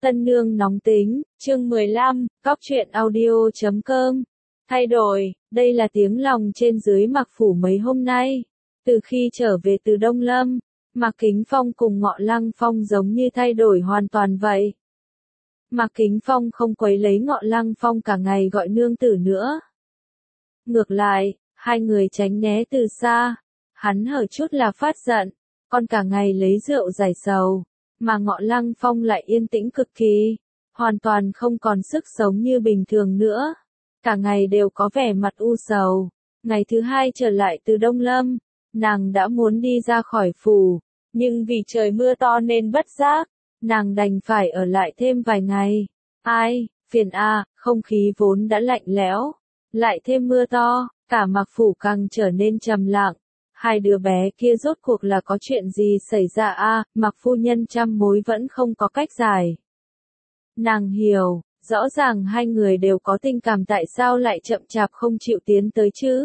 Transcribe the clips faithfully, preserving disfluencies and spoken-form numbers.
Tân nương nóng tính, chương mười lăm, cóc truyện audio chấm com. Thay đổi, đây là tiếng lòng trên dưới Mạc Phủ mấy hôm nay. Từ khi trở về từ Đông Lâm, Mạc Kính Phong cùng Ngọ Lăng Phong giống như thay đổi hoàn toàn vậy. Mạc Kính Phong không quấy lấy Ngọ Lăng Phong cả ngày gọi nương tử nữa. Ngược lại, hai người tránh né từ xa, hắn hở chút là phát giận, còn cả ngày lấy rượu giải sầu. Mà Ngọ Lăng Phong lại yên tĩnh cực kỳ, hoàn toàn không còn sức sống như bình thường nữa. Cả ngày đều có vẻ mặt u sầu. Ngày thứ hai trở lại từ Đông Lâm, nàng đã muốn đi ra khỏi phủ, nhưng vì trời mưa to nên bất giác, nàng đành phải ở lại thêm vài ngày. Ai, phiền a, không khí vốn đã lạnh lẽo, lại thêm mưa to, cả Mạc Phủ càng trở nên trầm lặng. Hai đứa bé kia rốt cuộc là có chuyện gì xảy ra a? À, Mạc phu nhân trăm mối vẫn không có cách giải. Nàng hiểu, rõ ràng hai người đều có tình cảm, tại sao lại chậm chạp không chịu tiến tới chứ?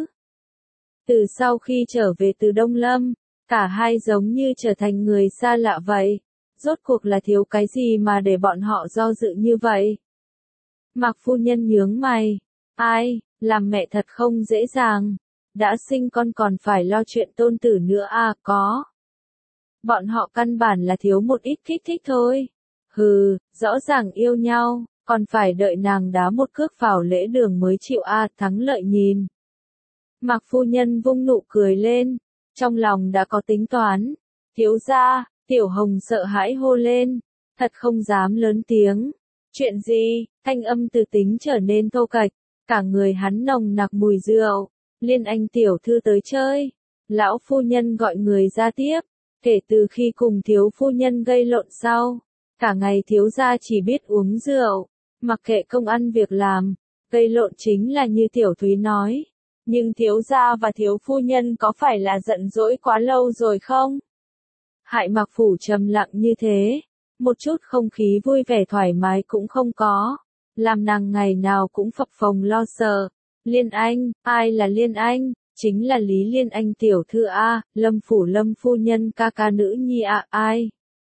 Từ sau khi trở về từ Đông Lâm, cả hai giống như trở thành người xa lạ vậy. Rốt cuộc là thiếu cái gì mà để bọn họ do dự như vậy? Mạc phu nhân nhướng mày. Ai, làm mẹ thật không dễ dàng. Đã sinh con còn phải lo chuyện tôn tử nữa à, có. Bọn họ căn bản là thiếu một ít kích thích thôi. Hừ, rõ ràng yêu nhau, còn phải đợi nàng đá một cước vào lễ đường mới chịu à, thắng lợi nhìn. Mạc phu nhân vung nụ cười lên, trong lòng đã có tính toán. Thiếu gia, Tiểu Hồng sợ hãi hô lên, thật không dám lớn tiếng. Chuyện gì? Thanh âm từ tính trở nên thô kệch, cả người hắn nồng nặc mùi rượu. Liên Anh tiểu thư tới chơi. Lão phu nhân gọi người ra tiếp. Kể từ khi cùng thiếu phu nhân gây lộn sau, cả ngày thiếu gia chỉ biết uống rượu, mặc kệ công ăn việc làm, gây lộn chính là như Tiểu Thúy nói. Nhưng thiếu gia và thiếu phu nhân có phải là giận dỗi quá lâu rồi không? Hại Mạc Phủ trầm lặng như thế, một chút không khí vui vẻ thoải mái cũng không có, làm nàng ngày nào cũng phập phồng lo sợ. Liên Anh, ai là Liên Anh? Chính là Lý Liên Anh tiểu thư a, Lâm phủ Lâm phu nhân ca ca nữ nhi a, ai?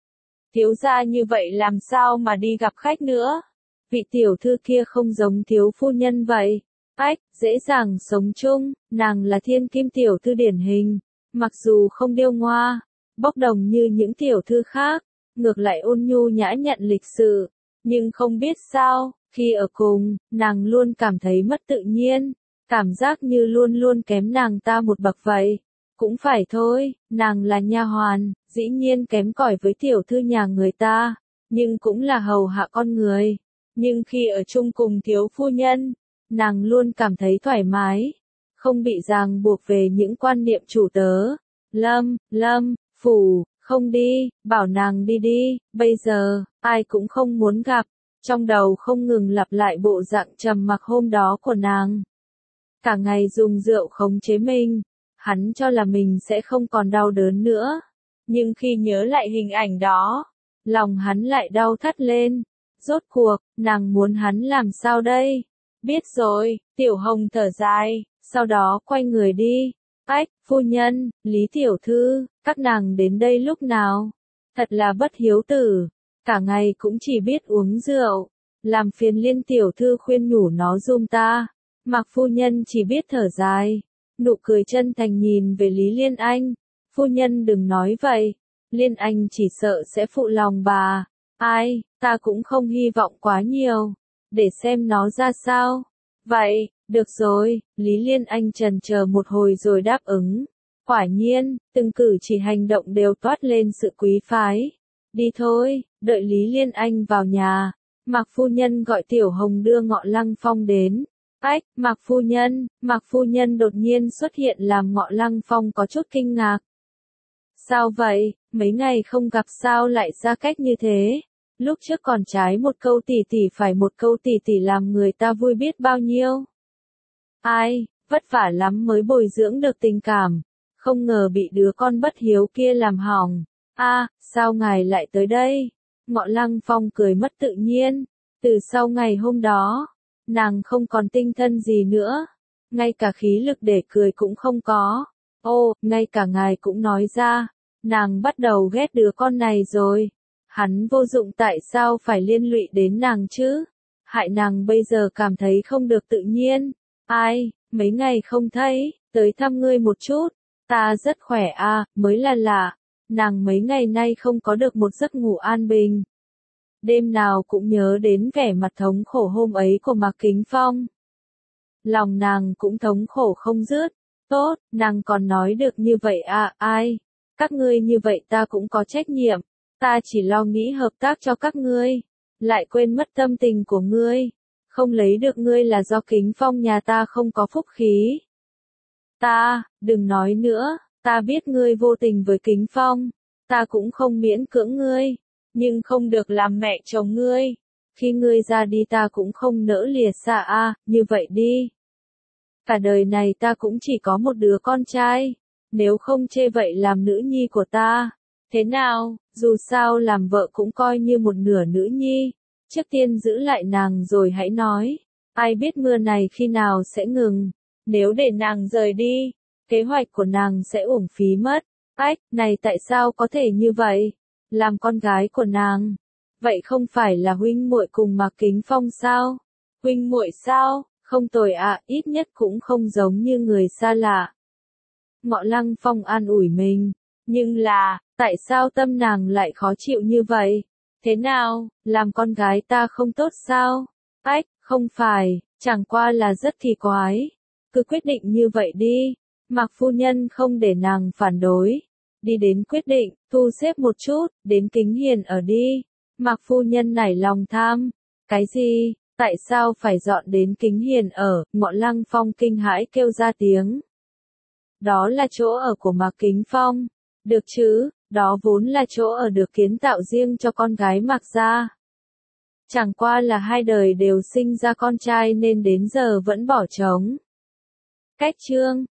Thiếu gia như vậy làm sao mà đi gặp khách nữa? Vị tiểu thư kia không giống thiếu phu nhân vậy. Ách, dễ dàng sống chung, nàng là thiên kim tiểu thư điển hình, mặc dù không điêu ngoa, bốc đồng như những tiểu thư khác, ngược lại ôn nhu nhã nhặn lịch sự, nhưng không biết sao, khi ở cùng, nàng luôn cảm thấy mất tự nhiên, cảm giác như luôn luôn kém nàng ta một bậc vậy. Cũng phải thôi, nàng là nha hoàn, dĩ nhiên kém cỏi với tiểu thư nhà người ta, nhưng cũng là hầu hạ con người. Nhưng khi ở chung cùng thiếu phu nhân, nàng luôn cảm thấy thoải mái, không bị ràng buộc về những quan niệm chủ tớ. Lâm, Lâm, Phủ, không đi, bảo nàng đi đi, bây giờ, ai cũng không muốn gặp. Trong đầu không ngừng lặp lại bộ dạng trầm mặc hôm đó của nàng. Cả ngày dùng rượu khống chế mình, hắn cho là mình sẽ không còn đau đớn nữa. Nhưng khi nhớ lại hình ảnh đó, lòng hắn lại đau thắt lên. Rốt cuộc, nàng muốn hắn làm sao đây? Biết rồi, Tiểu Hồng thở dài, sau đó quay người đi. Ách, phu nhân, Lý tiểu thư, các nàng đến đây lúc nào? Thật là bất hiếu tử. Cả ngày cũng chỉ biết uống rượu, làm phiền Liên tiểu thư khuyên nhủ nó giùm ta. Mạc phu nhân chỉ biết thở dài, nụ cười chân thành nhìn về Lý Liên Anh. Phu nhân đừng nói vậy, Liên Anh chỉ sợ sẽ phụ lòng bà. Ai, ta cũng không hy vọng quá nhiều, để xem nó ra sao. Vậy, được rồi, Lý Liên Anh chần chờ một hồi rồi đáp ứng. Quả nhiên, từng cử chỉ hành động đều toát lên sự quý phái. Đi thôi, đợi Lý Liên Anh vào nhà, Mạc phu nhân gọi Tiểu Hồng đưa Ngọ Lăng Phong đến. Ách, Mạc phu nhân, Mạc phu nhân đột nhiên xuất hiện làm Ngọ Lăng Phong có chút kinh ngạc. Sao vậy, mấy ngày không gặp sao lại xa cách như thế? Lúc trước còn trái một câu tỷ tỷ phải một câu tỷ tỷ làm người ta vui biết bao nhiêu. Ai, vất vả lắm mới bồi dưỡng được tình cảm, không ngờ bị đứa con bất hiếu kia làm hỏng. A, à, sao ngài lại tới đây? Ngọ Lăng Phong cười mất tự nhiên. Từ sau ngày hôm đó, nàng không còn tinh thần gì nữa, ngay cả khí lực để cười cũng không có. Ô, ngay cả ngài cũng nói ra, nàng bắt đầu ghét đứa con này rồi. Hắn vô dụng tại sao phải liên lụy đến nàng chứ? Hại nàng bây giờ cảm thấy không được tự nhiên. Ai, mấy ngày không thấy, tới thăm ngươi một chút. Ta rất khỏe à, mới là lạ. Nàng mấy ngày nay không có được một giấc ngủ an bình. Đêm nào cũng nhớ đến vẻ mặt thống khổ hôm ấy của Mạc Kính Phong. Lòng nàng cũng thống khổ không dứt. Tốt, nàng còn nói được như vậy à, ai? Các ngươi như vậy ta cũng có trách nhiệm. Ta chỉ lo nghĩ hợp tác cho các ngươi. Lại quên mất tâm tình của ngươi. Không lấy được ngươi là do Kính Phong nhà ta không có phúc khí. Ta, đừng nói nữa, ta biết ngươi vô tình với Kính Phong. Ta cũng không miễn cưỡng ngươi. Nhưng không được làm mẹ chồng ngươi. Khi ngươi ra đi ta cũng không nỡ lìa xa a, như vậy đi. Cả đời này ta cũng chỉ có một đứa con trai. Nếu không chê vậy làm nữ nhi của ta. Thế nào, dù sao làm vợ cũng coi như một nửa nữ nhi. Trước tiên giữ lại nàng rồi hãy nói. Ai biết mưa này khi nào sẽ ngừng. Nếu để nàng rời đi, kế hoạch của nàng sẽ uổng phí mất. Ách, này tại sao có thể như vậy? Làm con gái của nàng. Vậy không phải là huynh muội cùng Mạc Kính Phong sao? Huynh muội sao? Không tồi ạ, ít nhất cũng không giống như người xa lạ. Ngọ Lăng Phong an ủi mình. Nhưng là, tại sao tâm nàng lại khó chịu như vậy? Thế nào, làm con gái ta không tốt sao? Ách, không phải, chẳng qua là rất kỳ quái. Cứ quyết định như vậy đi. Mạc phu nhân không để nàng phản đối. Đi đến quyết định, thu xếp một chút, đến Kính Hiền ở đi. Mạc phu nhân nảy lòng tham. Cái gì? Tại sao phải dọn đến Kính Hiền ở? Ngọ Lăng Phong kinh hãi kêu ra tiếng. Đó là chỗ ở của Mạc Kính Phong. Được chứ, đó vốn là chỗ ở được kiến tạo riêng cho con gái Mạc gia. Chẳng qua là hai đời đều sinh ra con trai nên đến giờ vẫn bỏ trống. Cách chương